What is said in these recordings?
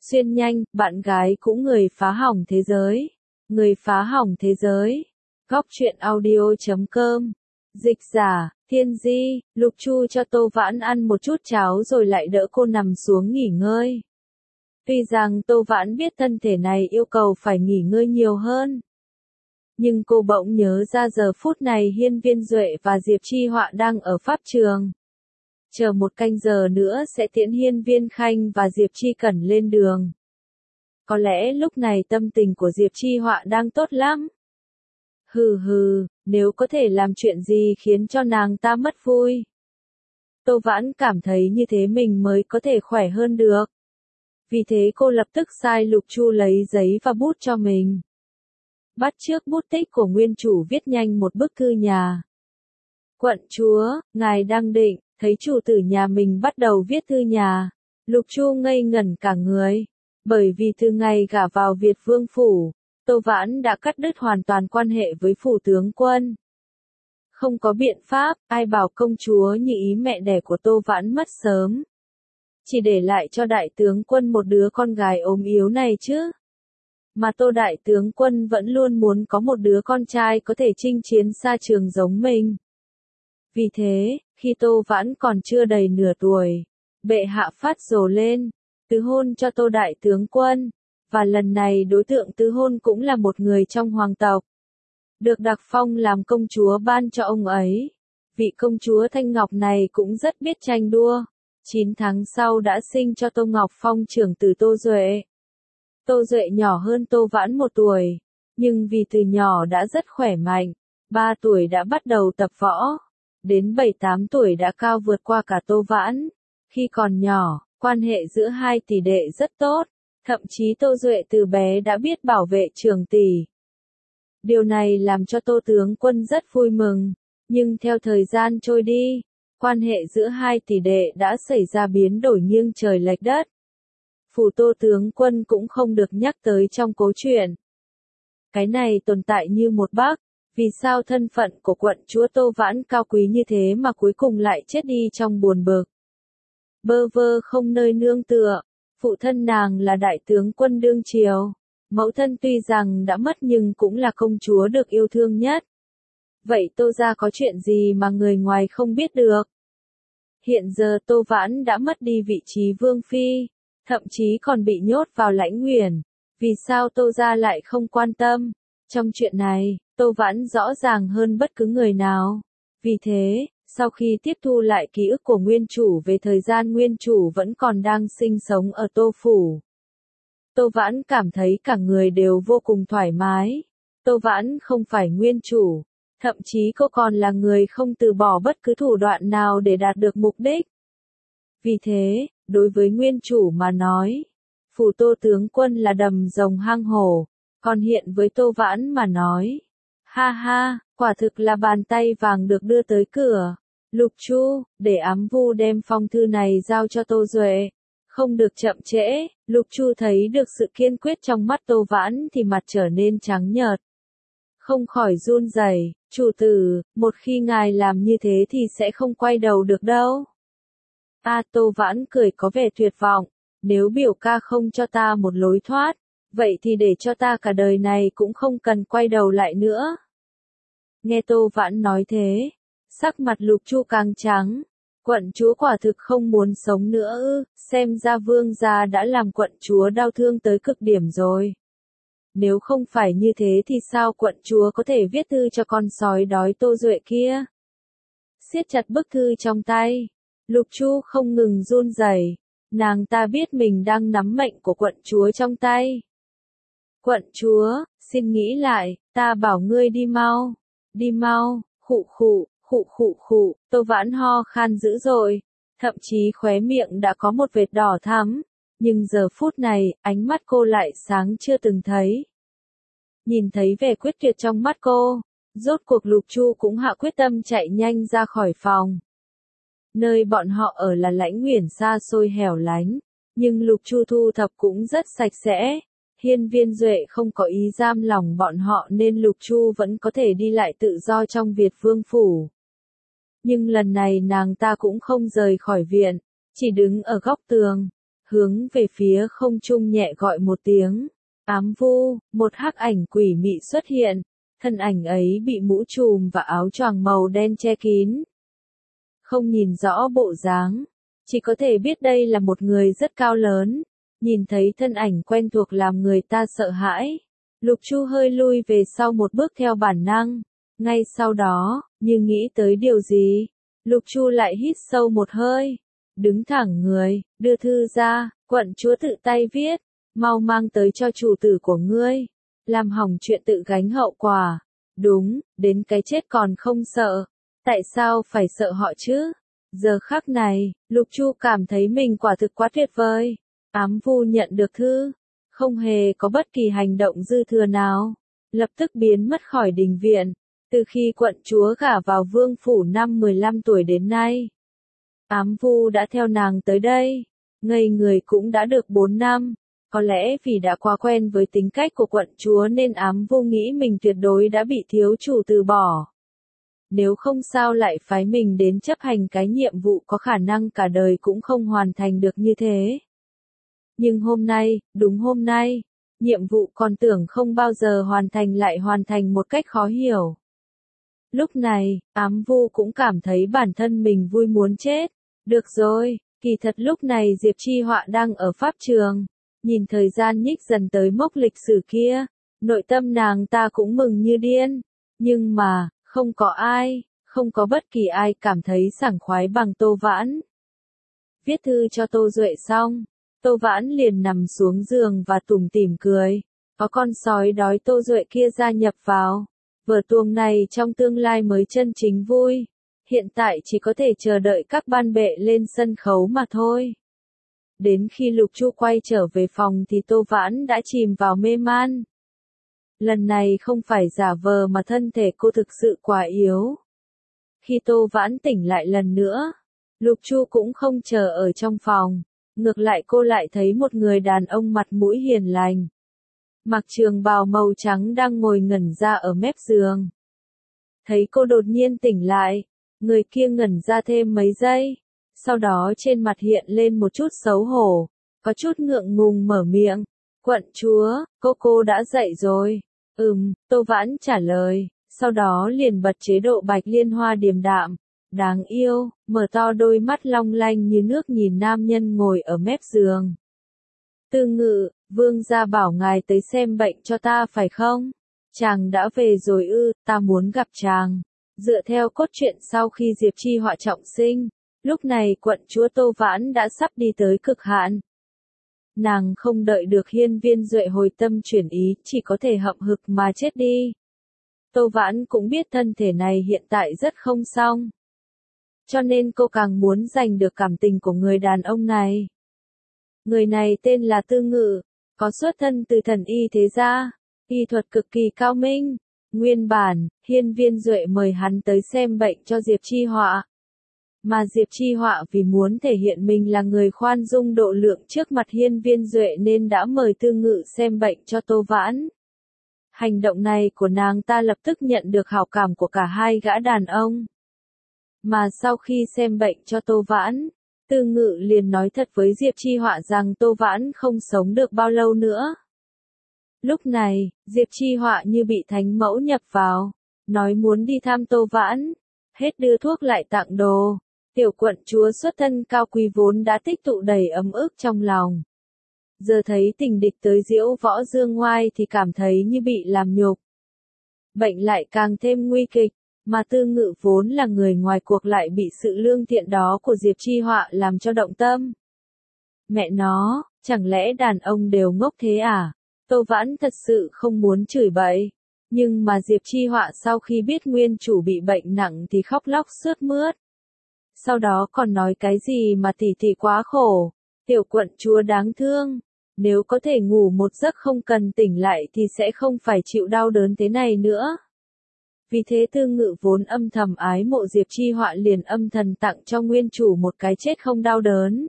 Xuyên nhanh, bạn gái cũng người phá hỏng thế giới. Người phá hỏng thế giới. Góc truyện audio.com. Dịch giả, Thiên Di, Lục Chu cho Tô Vãn ăn một chút cháo rồi lại đỡ cô nằm xuống nghỉ ngơi. Tuy rằng Tô Vãn biết thân thể này yêu cầu phải nghỉ ngơi nhiều hơn. Nhưng cô bỗng nhớ ra giờ phút này Hiên Viên Duệ và Diệp Chi Họa đang ở pháp trường. Chờ một canh giờ nữa sẽ tiễn Hiên Viên Khanh và Diệp Chi Cẩn lên đường. Có lẽ lúc này tâm tình của Diệp Chi Họa đang tốt lắm. Nếu có thể làm chuyện gì khiến cho nàng ta mất vui. Tô Vãn cảm thấy như thế mình mới có thể khỏe hơn được. Vì thế cô lập tức sai Lục Chu lấy giấy và bút cho mình. Bắt chước bút tích của nguyên chủ viết nhanh một bức thư nhà. Quận chúa, ngài đang định, thấy chủ tử nhà mình bắt đầu viết thư nhà. Lục Chu ngây ngẩn cả người. Bởi vì từ ngày gả vào Việt Vương Phủ, Tô Vãn đã cắt đứt hoàn toàn quan hệ với phủ tướng quân. Không có biện pháp, ai bảo công chúa như ý mẹ đẻ của Tô Vãn mất sớm. Chỉ để lại cho đại tướng quân một đứa con gái ốm yếu này chứ. Mà Tô đại tướng quân vẫn luôn muốn có một đứa con trai có thể chinh chiến xa trường giống mình. Vì thế, khi Tô Vãn còn chưa đầy nửa tuổi, bệ hạ phát rồ lên, tứ hôn cho Tô đại tướng quân, và lần này đối tượng tứ hôn cũng là một người trong hoàng tộc. Được đặc phong làm công chúa ban cho ông ấy. Vị công chúa Thanh Ngọc này cũng rất biết tranh đua. 9 tháng sau đã sinh cho Tô Ngọc Phong trưởng tử Tô Duệ. Tô Duệ nhỏ hơn Tô Vãn 1 tuổi, nhưng vì từ nhỏ đã rất khỏe mạnh, 3 tuổi đã bắt đầu tập võ, đến 7-8 tuổi đã cao vượt qua cả Tô Vãn. Khi còn nhỏ, quan hệ giữa hai tỷ đệ rất tốt, thậm chí Tô Duệ từ bé đã biết bảo vệ trưởng tỷ. Điều này làm cho Tô tướng quân rất vui mừng, nhưng theo thời gian trôi đi, quan hệ giữa hai tỷ đệ đã xảy ra biến đổi nghiêng trời lệch đất. Phủ Tô tướng quân cũng không được nhắc tới trong câu chuyện. Cái này tồn tại như một bác, vì sao thân phận của quận chúa Tô Vãn cao quý như thế mà cuối cùng lại chết đi trong buồn bực. Bơ vơ không nơi nương tựa, phụ thân nàng là đại tướng quân đương triều. Mẫu thân tuy rằng đã mất nhưng cũng là công chúa được yêu thương nhất. Vậy Tô gia có chuyện gì mà người ngoài không biết được? Hiện giờ Tô Vãn đã mất đi vị trí vương phi, thậm chí còn bị nhốt vào Lãnh Nguyền. Vì sao Tô gia lại không quan tâm? Trong chuyện này, Tô Vãn rõ ràng hơn bất cứ người nào. Vì thế, sau khi tiếp thu lại ký ức của nguyên chủ về thời gian nguyên chủ vẫn còn đang sinh sống ở Tô Phủ, Tô Vãn cảm thấy cả người đều vô cùng thoải mái. Tô Vãn không phải nguyên chủ, thậm chí cô còn là người không từ bỏ bất cứ thủ đoạn nào để đạt được mục đích. Vì thế, đối với nguyên chủ mà nói, phủ Tô tướng quân là đầm rồng hang hổ, còn hiện với Tô Vãn mà nói, ha, quả thực là bàn tay vàng được đưa tới cửa. Lục Chu, để ám vu đem phong thư này giao cho Tô Duệ. Không được chậm trễ. Lục Chu thấy được sự kiên quyết trong mắt Tô Vãn thì mặt trở nên trắng nhợt. Không khỏi run rẩy. Chủ tử, một khi ngài làm như thế thì sẽ không quay đầu được đâu. Tô Vãn cười có vẻ tuyệt vọng. Nếu biểu ca không cho ta một lối thoát, vậy thì để cho ta cả đời này cũng không cần quay đầu lại nữa. Nghe Tô Vãn nói thế, sắc mặt Lục Chu càng trắng. Quận chúa quả thực không muốn sống nữa ư? Xem ra vương gia đã làm quận chúa đau thương tới cực điểm rồi. Nếu không phải như thế thì sao quận chúa có thể viết thư cho con sói đói Tô Duệ kia? Siết chặt bức thư trong tay, Lục Chu không ngừng run rẩy. Nàng ta biết mình đang nắm mệnh của quận chúa trong tay. Quận chúa, xin nghĩ lại, ta bảo ngươi đi mau, khụ, Tô Vãn ho khan dữ dội, thậm chí khóe miệng đã có một vệt đỏ thắm, nhưng giờ phút này, ánh mắt cô lại sáng chưa từng thấy. Nhìn thấy vẻ quyết tuyệt trong mắt cô, rốt cuộc Lục Chu cũng hạ quyết tâm chạy nhanh ra khỏi phòng. Nơi bọn họ ở là Lãnh Nguyền xa xôi hẻo lánh, nhưng Lục Chu thu thập cũng rất sạch sẽ. Hiên Viên Duệ không có ý giam lòng bọn họ nên Lục Chu vẫn có thể đi lại tự do trong Việt Vương Phủ. Nhưng lần này nàng ta cũng không rời khỏi viện, chỉ đứng ở góc tường. hướng về phía không trung nhẹ gọi một tiếng. Ám vu, một hắc ảnh quỷ mị xuất hiện, thân ảnh ấy bị mũ trùm và áo choàng màu đen che kín. Không nhìn rõ bộ dáng, chỉ có thể biết đây là một người rất cao lớn, nhìn thấy thân ảnh quen thuộc làm người ta sợ hãi. Lục Chu hơi lui về sau một bước theo bản năng, ngay sau đó, như nghĩ tới điều gì, Lục Chu lại hít sâu một hơi, đứng thẳng người, đưa thư ra, quận chúa tự tay viết, mau mang tới cho chủ tử của ngươi, làm hỏng chuyện tự gánh hậu quả. Đúng, đến cái chết còn không sợ, tại sao phải sợ họ chứ? Giờ khắc này, Lục Chu cảm thấy mình quả thực quá tuyệt vời. Ám vu nhận được thư, không hề có bất kỳ hành động dư thừa nào, lập tức biến mất khỏi đình viện. Từ khi quận chúa gả vào vương phủ năm 15 tuổi đến nay, Ám vu đã theo nàng tới đây, ngây người cũng đã được 4 năm. Có lẽ vì đã quá quen với tính cách của quận chúa nên Ám vu nghĩ mình tuyệt đối đã bị thiếu chủ từ bỏ. Nếu không sao lại phái mình đến chấp hành cái nhiệm vụ có khả năng cả đời cũng không hoàn thành được như thế. Nhưng hôm nay, đúng hôm nay, nhiệm vụ còn tưởng không bao giờ hoàn thành lại hoàn thành một cách khó hiểu. Lúc này, Ám vu cũng cảm thấy bản thân mình vui muốn chết. Được rồi, kỳ thật lúc này Diệp Chi Họa đang ở pháp trường, nhìn thời gian nhích dần tới mốc lịch sử kia, nội tâm nàng ta cũng mừng như điên. Nhưng mà, không có bất kỳ ai cảm thấy sảng khoái bằng Tô Vãn. Viết thư cho Tô Duệ xong, Tô Vãn liền nằm xuống giường và tủm tỉm cười. Có con sói đói Tô Duệ kia gia nhập vào. Vở tuồng này trong tương lai mới chân chính vui. Hiện tại chỉ có thể chờ đợi các ban bệ lên sân khấu mà thôi. Đến khi Lục Chu quay trở về phòng thì Tô Vãn đã chìm vào mê man. Lần này không phải giả vờ mà thân thể cô thực sự quá yếu. Khi Tô Vãn tỉnh lại lần nữa, Lục Chu cũng không chờ ở trong phòng. Ngược lại cô lại thấy một người đàn ông mặt mũi hiền lành, mặc trường bào màu trắng đang ngồi ngẩn ra ở mép giường. Thấy cô đột nhiên tỉnh lại, người kia ngẩn ra thêm mấy giây, sau đó trên mặt hiện lên một chút xấu hổ, có chút ngượng ngùng mở miệng. Quận chúa, cô đã dậy rồi. Tô Vãn trả lời, sau đó liền bật chế độ Bạch Liên Hoa điềm đạm, đáng yêu, mở to đôi mắt long lanh như nước nhìn nam nhân ngồi ở mép giường. Tư Ngự, vương gia bảo ngài tới xem bệnh cho ta phải không? Chàng đã về rồi ư, ta muốn gặp chàng. Dựa theo cốt truyện sau khi Diệp Chi Họa trọng sinh, lúc này quận chúa Tô Vãn đã sắp đi tới cực hạn. Nàng không đợi được Hiên Viên Duệ hồi tâm chuyển ý, chỉ có thể hậm hực mà chết đi. Tô Vãn cũng biết thân thể này hiện tại rất không xong. Cho nên cô càng muốn giành được cảm tình của người đàn ông này. Người này tên là Tư Ngự, có xuất thân từ thần y thế gia, y thuật cực kỳ cao minh. Nguyên bản, Hiên Viên Duệ mời hắn tới xem bệnh cho Diệp Chi Họa. Mà Diệp Chi Họa vì muốn thể hiện mình là người khoan dung độ lượng trước mặt Hiên Viên Duệ nên đã mời Tư Ngự xem bệnh cho Tô Vãn. Hành động này của nàng ta lập tức nhận được hảo cảm của cả hai gã đàn ông. Mà sau khi xem bệnh cho Tô Vãn, Tư Ngự liền nói thật với Diệp Chi Họa rằng Tô Vãn không sống được bao lâu nữa. Lúc này, Diệp Chi Họa như bị thánh mẫu nhập vào, nói muốn đi thăm Tô Vãn, hết đưa thuốc lại tặng đồ. Tiểu quận chúa xuất thân cao quý vốn đã tích tụ đầy ấm ức trong lòng. Giờ thấy tình địch tới Diễu Võ Dương Ngoai thì cảm thấy như bị làm nhục. Bệnh lại càng thêm nguy kịch, mà Tư Ngự vốn là người ngoài cuộc lại bị sự lương thiện đó của Diệp Chi Họa làm cho động tâm. Mẹ nó, chẳng lẽ đàn ông đều ngốc thế à? Tô Vãn thật sự không muốn chửi bậy. Nhưng mà Diệp Chi Họa sau khi biết nguyên chủ bị bệnh nặng thì khóc lóc sướt mướt. Sau đó còn nói cái gì mà tỷ quá khổ, tiểu quận chúa đáng thương, nếu có thể ngủ một giấc không cần tỉnh lại thì sẽ không phải chịu đau đớn thế này nữa. Vì thế Tư Ngự vốn âm thầm ái mộ Diệp Chi Họa liền âm thầm tặng cho nguyên chủ một cái chết không đau đớn.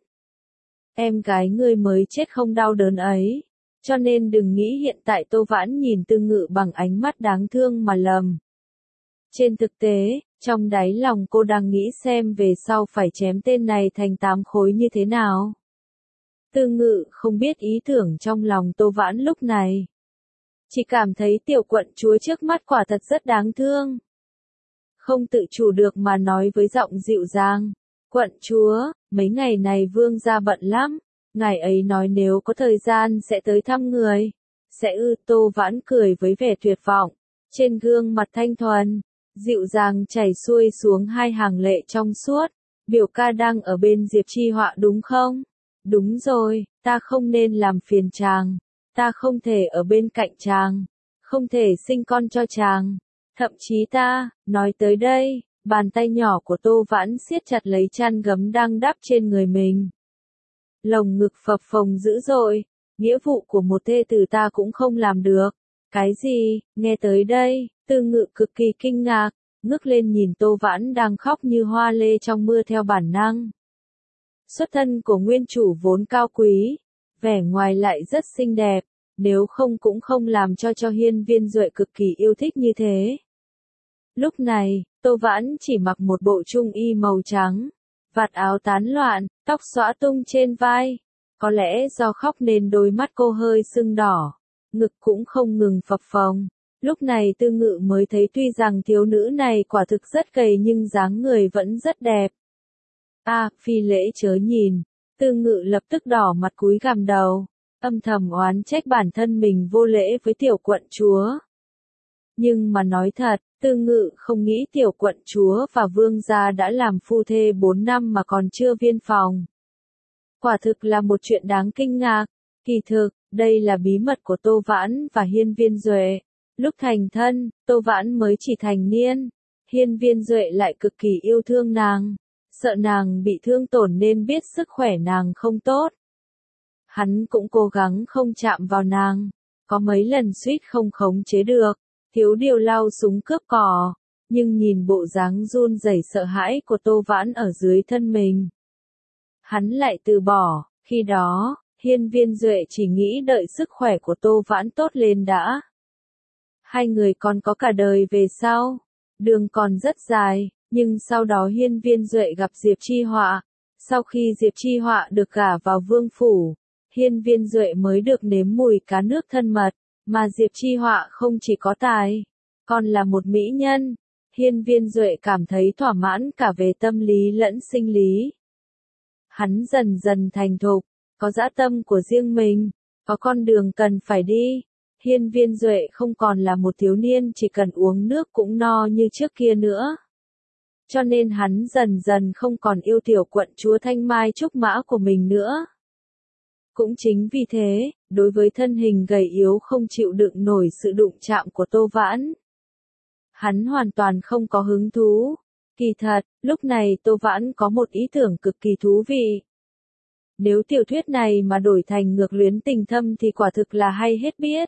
Em gái ngươi mới chết không đau đớn ấy, cho nên đừng nghĩ hiện tại Tô Vãn nhìn Tư Ngự bằng ánh mắt đáng thương mà lầm. Trên thực tế, trong đáy lòng cô đang nghĩ xem về sau phải chém tên này thành 8 khối như thế nào. Tư Ngự không biết ý tưởng trong lòng Tô Vãn lúc này. Chỉ cảm thấy tiểu quận chúa trước mắt quả thật rất đáng thương. Không tự chủ được mà nói với giọng dịu dàng. Quận chúa, mấy ngày này vương gia bận lắm. Ngài ấy nói nếu có thời gian sẽ tới thăm người. Sẽ ư? Tô Vãn cười với vẻ tuyệt vọng. Trên gương mặt thanh thuần, dịu dàng chảy xuôi xuống hai hàng lệ trong suốt. Biểu ca đang ở bên Diệp Chi Họa đúng không? Đúng rồi, ta không nên làm phiền chàng. Ta không thể ở bên cạnh chàng. Không thể sinh con cho chàng. Thậm chí ta, nói tới đây, bàn tay nhỏ của Tô Vãn siết chặt lấy chăn gấm đang đắp trên người mình. Lồng ngực phập phồng dữ dội, nghĩa vụ của một thê tử ta cũng không làm được. Cái gì? Nghe tới đây, Tư Ngự cực kỳ kinh ngạc, ngước lên nhìn Tô Vãn đang khóc như hoa lê trong mưa theo bản năng. Xuất thân của nguyên chủ vốn cao quý, vẻ ngoài lại rất xinh đẹp, nếu không cũng không làm cho Hiên Viên Duệ cực kỳ yêu thích như thế. Lúc này, Tô Vãn chỉ mặc một bộ trung y màu trắng, vạt áo tán loạn, tóc xõa tung trên vai. Có lẽ do khóc nên đôi mắt cô hơi sưng đỏ, ngực cũng không ngừng phập phồng. Lúc này Tư Ngự mới thấy tuy rằng thiếu nữ này quả thực rất gầy nhưng dáng người vẫn rất đẹp. Phi lễ chớ nhìn. Tư Ngự lập tức đỏ mặt cúi gằm đầu, âm thầm oán trách bản thân mình vô lễ với tiểu quận chúa. Nhưng mà nói thật, Tư Ngự không nghĩ tiểu quận chúa và vương gia đã làm phu thê 4 năm mà còn chưa viên phòng. Quả thực là một chuyện đáng kinh ngạc. Kỳ thực, đây là bí mật của Tô Vãn và Hiên Viên Duệ. Lúc thành thân, Tô Vãn mới chỉ thành niên. Hiên Viên Duệ lại cực kỳ yêu thương nàng, sợ nàng bị thương tổn nên biết sức khỏe nàng không tốt. Hắn cũng cố gắng không chạm vào nàng, có mấy lần suýt không khống chế được, thiếu điều lao súng cướp cỏ, nhưng nhìn bộ dáng run rẩy sợ hãi của Tô Vãn ở dưới thân mình, hắn lại từ bỏ. Khi đó, Hiên Viên Duệ chỉ nghĩ đợi sức khỏe của Tô Vãn tốt lên đã. Hai người còn có cả đời về sau, đường còn rất dài, nhưng sau đó Hiên Viên Duệ gặp Diệp Chi Họa. Sau khi Diệp Chi Họa được gả vào vương phủ, Hiên Viên Duệ mới được nếm mùi cá nước thân mật, mà Diệp Chi Họa không chỉ có tài, còn là một mỹ nhân. Hiên Viên Duệ cảm thấy thỏa mãn cả về tâm lý lẫn sinh lý. Hắn dần dần thành thục, có dã tâm của riêng mình, có con đường cần phải đi. Hiên Viên Duệ không còn là một thiếu niên chỉ cần uống nước cũng no như trước kia nữa. Cho nên hắn dần dần không còn yêu tiểu quận chúa thanh mai trúc mã của mình nữa. Cũng chính vì thế, đối với thân hình gầy yếu không chịu đựng nổi sự đụng chạm của Tô Vãn, hắn hoàn toàn không có hứng thú. Kỳ thật, lúc này Tô Vãn có một ý tưởng cực kỳ thú vị. Nếu tiểu thuyết này mà đổi thành ngược luyến tình thâm thì quả thực là hay hết biết.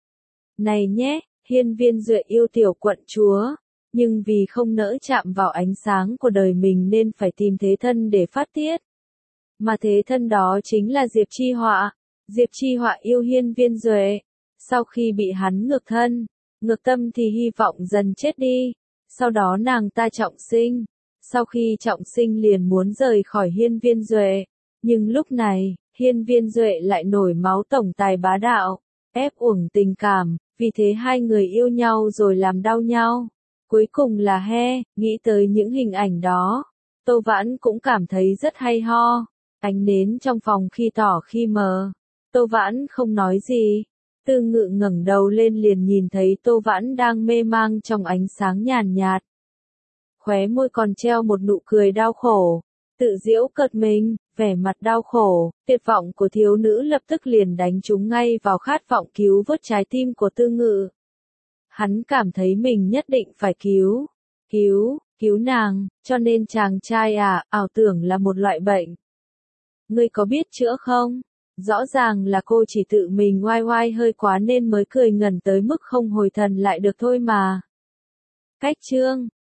Này nhé, Hiên Viên Duệ yêu tiểu quận chúa, nhưng vì không nỡ chạm vào ánh sáng của đời mình nên phải tìm thế thân để phát tiết. Mà thế thân đó chính là Diệp Chi Họa. Diệp Chi Họa yêu Hiên Viên Duệ. Sau khi bị hắn ngược thân, ngược tâm thì hy vọng dần chết đi. Sau đó nàng ta trọng sinh. Sau khi trọng sinh liền muốn rời khỏi Hiên Viên Duệ. Nhưng lúc này, Hiên Viên Duệ lại nổi máu tổng tài bá đạo, ép uổng tình cảm, vì thế hai người yêu nhau rồi làm đau nhau. Cuối cùng là nghĩ tới những hình ảnh đó, Tô Vãn cũng cảm thấy rất hay ho. Ánh nến trong phòng khi tỏ khi mờ. Tô Vãn không nói gì. Tư Ngự ngẩng đầu lên liền nhìn thấy Tô Vãn đang mê mang trong ánh sáng nhàn nhạt. Khóe môi còn treo một nụ cười đau khổ, tự giễu cợt mình, vẻ mặt đau khổ, tuyệt vọng của thiếu nữ lập tức liền đánh trúng ngay vào khát vọng cứu vớt trái tim của Tư Ngự. Hắn cảm thấy mình nhất định phải cứu nàng, cho nên chàng trai ảo tưởng là một loại bệnh. Ngươi có biết chữa không? Rõ ràng là cô chỉ tự mình oai oai hơi quá nên mới cười ngẩn tới mức không hồi thần lại được thôi mà. Cách chương